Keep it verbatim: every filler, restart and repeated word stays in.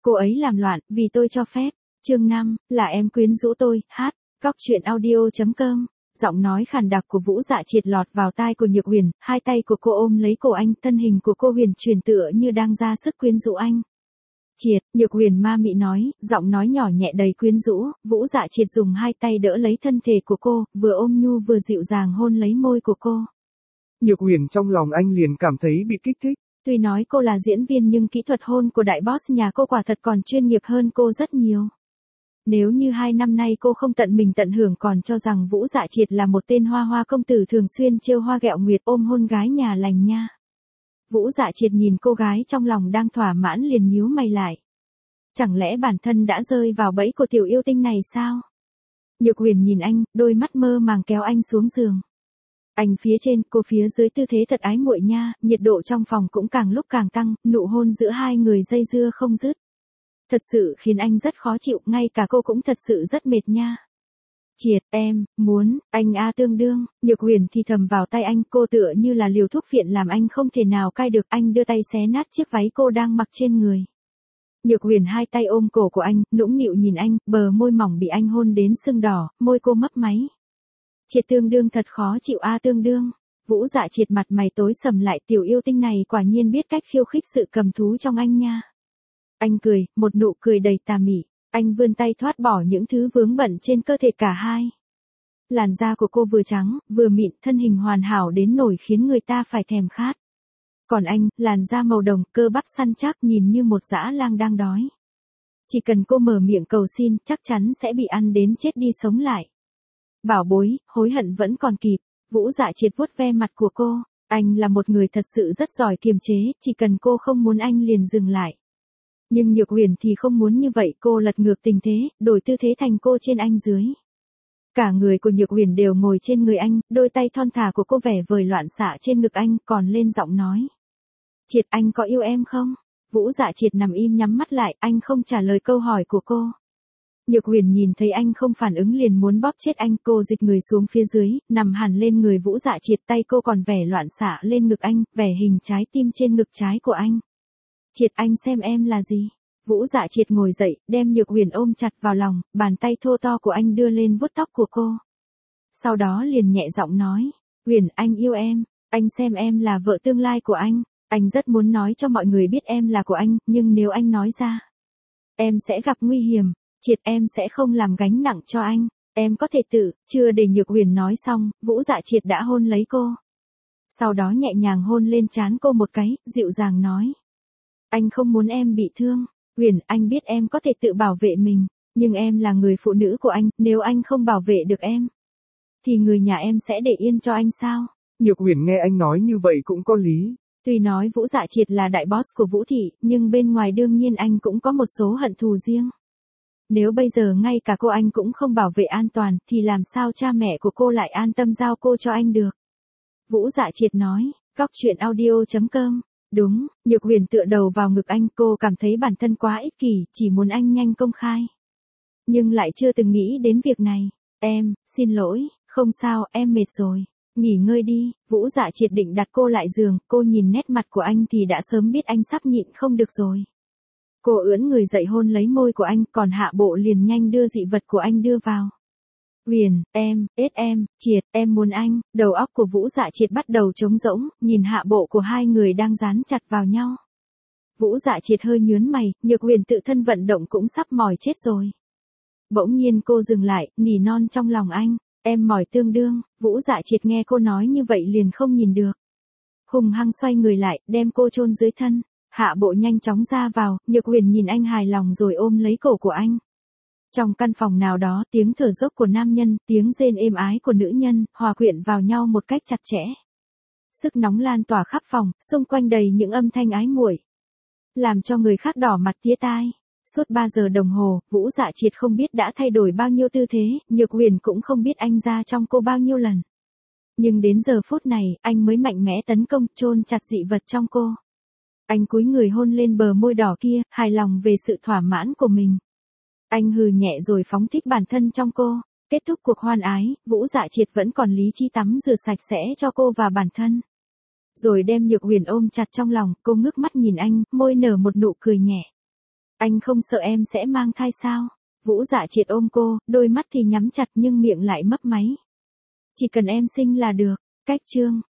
Cô ấy làm loạn, vì tôi cho phép. Chương năm, là em quyến rũ tôi, hát. Góc truyện audio.com. Giọng nói khàn đặc của Vũ Dạ Triệt lọt vào tai của Nhược Huyền, hai tay của cô ôm lấy cổ anh, thân hình của cô huyền chuyển tựa như đang ra sức quyến rũ anh. Triệt, Nhược Huyền ma mị nói, giọng nói nhỏ nhẹ đầy quyến rũ. Vũ Dạ Triệt dùng hai tay đỡ lấy thân thể của cô, vừa ôm nhu vừa dịu dàng hôn lấy môi của cô. Nhược Huyền trong lòng anh liền cảm thấy bị kích thích. Tuy nói cô là diễn viên nhưng kỹ thuật hôn của đại boss nhà cô quả thật còn chuyên nghiệp hơn cô rất nhiều. Nếu như hai năm nay cô không tận mình tận hưởng còn cho rằng Vũ Dạ Triệt là một tên hoa hoa công tử thường xuyên trêu hoa ghẹo nguyệt ôm hôn gái nhà lành nha. Vũ Dạ Triệt nhìn cô gái trong lòng đang thỏa mãn liền nhíu mày lại. Chẳng lẽ bản thân đã rơi vào bẫy của tiểu yêu tinh này sao? Nhược Huyền nhìn anh, đôi mắt mơ màng kéo anh xuống giường. Anh phía trên, cô phía dưới tư thế thật ái muội nha, nhiệt độ trong phòng cũng càng lúc càng tăng, nụ hôn giữa hai người dây dưa không dứt. Thật sự khiến anh rất khó chịu, ngay cả cô cũng thật sự rất mệt nha. Triệt, em, muốn, anh a tương đương, Nhược Huyền thì thầm vào tay anh, cô tựa như là liều thuốc phiện làm anh không thể nào cai được, anh đưa tay xé nát chiếc váy cô đang mặc trên người. Nhược Huyền hai tay ôm cổ của anh, nũng nịu nhìn anh, bờ môi mỏng bị anh hôn đến sưng đỏ, môi cô mấp máy. Triệt tương đương thật khó chịu a tương đương. Vũ Dạ Triệt mặt mày tối sầm lại, tiểu yêu tinh này quả nhiên biết cách khiêu khích sự cầm thú trong anh nha. Anh cười, một nụ cười đầy tà mị, anh vươn tay thoát bỏ những thứ vướng bận trên cơ thể cả hai. Làn da của cô vừa trắng, vừa mịn, thân hình hoàn hảo đến nổi khiến người ta phải thèm khát. Còn anh, làn da màu đồng, cơ bắp săn chắc nhìn như một dã lang đang đói. Chỉ cần cô mở miệng cầu xin, chắc chắn sẽ bị ăn đến chết đi sống lại. Bảo bối, hối hận vẫn còn kịp. Vũ Dạ Triệt vuốt ve mặt của cô. Anh là một người thật sự rất giỏi kiềm chế, chỉ cần cô không muốn anh liền dừng lại. Nhưng Nhược Huyền thì không muốn như vậy, cô lật ngược tình thế, đổi tư thế thành cô trên anh dưới. Cả người của Nhược Huyền đều ngồi trên người anh, đôi tay thon thả của cô vẻ vời loạn xạ trên ngực anh, còn lên giọng nói. Triệt, anh có yêu em không? Vũ Dạ Triệt nằm im nhắm mắt lại, anh không trả lời câu hỏi của cô. Nhược Huyền nhìn thấy anh không phản ứng liền muốn bóp chết anh, cô dịch người xuống phía dưới, nằm hẳn lên người Vũ Dạ Triệt, tay cô còn vẻ loạn xạ lên ngực anh, vẻ hình trái tim trên ngực trái của anh. Triệt, anh xem em là gì? Vũ Dạ Triệt ngồi dậy, đem Nhược Huyền ôm chặt vào lòng, bàn tay thô to của anh đưa lên vuốt tóc của cô. Sau đó liền nhẹ giọng nói, Huyền, anh yêu em, anh xem em là vợ tương lai của anh, anh rất muốn nói cho mọi người biết em là của anh, nhưng nếu anh nói ra, em sẽ gặp nguy hiểm. Triệt, em sẽ không làm gánh nặng cho anh, em có thể tự, chưa để Nhược Huyền nói xong, Vũ Dạ Triệt đã hôn lấy cô. Sau đó nhẹ nhàng hôn lên trán cô một cái, dịu dàng nói. Anh không muốn em bị thương, Huyền, anh biết em có thể tự bảo vệ mình, nhưng em là người phụ nữ của anh, nếu anh không bảo vệ được em, thì người nhà em sẽ để yên cho anh sao? Nhược Huyền nghe anh nói như vậy cũng có lý. Tuy nói Vũ Dạ Triệt là đại boss của Vũ Thị, nhưng bên ngoài đương nhiên anh cũng có một số hận thù riêng. Nếu bây giờ ngay cả cô anh cũng không bảo vệ an toàn, thì làm sao cha mẹ của cô lại an tâm giao cô cho anh được? Vũ Dạ Triệt nói, góc truyện audio.com. Đúng, Nhược Huyền tựa đầu vào ngực anh, cô cảm thấy bản thân quá ích kỷ, chỉ muốn anh nhanh công khai. Nhưng lại chưa từng nghĩ đến việc này. Em, xin lỗi, không sao, em mệt rồi. Nghỉ ngơi đi. Vũ Dạ Triệt định đặt cô lại giường, cô nhìn nét mặt của anh thì đã sớm biết anh sắp nhịn không được rồi. Cô ưỡn người dậy hôn lấy môi của anh, còn hạ bộ liền nhanh đưa dị vật của anh đưa vào. Huyền, em, ết em, Triệt, em muốn anh. Đầu óc của Vũ Dạ Triệt bắt đầu trống rỗng, nhìn hạ bộ của hai người đang dán chặt vào nhau. Vũ Dạ Triệt hơi nhướng mày, Nhược Huyền tự thân vận động cũng sắp mỏi chết rồi. Bỗng nhiên cô dừng lại, nỉ non trong lòng anh, em mỏi tương đương. Vũ Dạ Triệt nghe cô nói như vậy liền không nhìn được. Hùng hăng xoay người lại, đem cô chôn dưới thân. Hạ bộ nhanh chóng ra vào, Nhược Huyền nhìn anh hài lòng rồi ôm lấy cổ của anh. Trong căn phòng nào đó, tiếng thở dốc của nam nhân, tiếng rên êm ái của nữ nhân, hòa quyện vào nhau một cách chặt chẽ. Sức nóng lan tỏa khắp phòng, xung quanh đầy những âm thanh ái muội, làm cho người khác đỏ mặt tía tai. Suốt ba giờ đồng hồ, Vũ Dạ Triệt không biết đã thay đổi bao nhiêu tư thế, Nhược Huyền cũng không biết anh ra trong cô bao nhiêu lần. Nhưng đến giờ phút này, anh mới mạnh mẽ tấn công, chôn chặt dị vật trong cô. Anh cúi người hôn lên bờ môi đỏ kia, hài lòng về sự thỏa mãn của mình. Anh hừ nhẹ rồi phóng thích bản thân trong cô. Kết thúc cuộc hoan ái, Vũ Dạ Triệt vẫn còn lý trí tắm rửa sạch sẽ cho cô và bản thân. Rồi đem Nhược Huyền ôm chặt trong lòng, cô ngước mắt nhìn anh, môi nở một nụ cười nhẹ. Anh không sợ em sẽ mang thai sao? Vũ Dạ Triệt ôm cô, đôi mắt thì nhắm chặt nhưng miệng lại mấp máy. Chỉ cần em sinh là được. Cách chương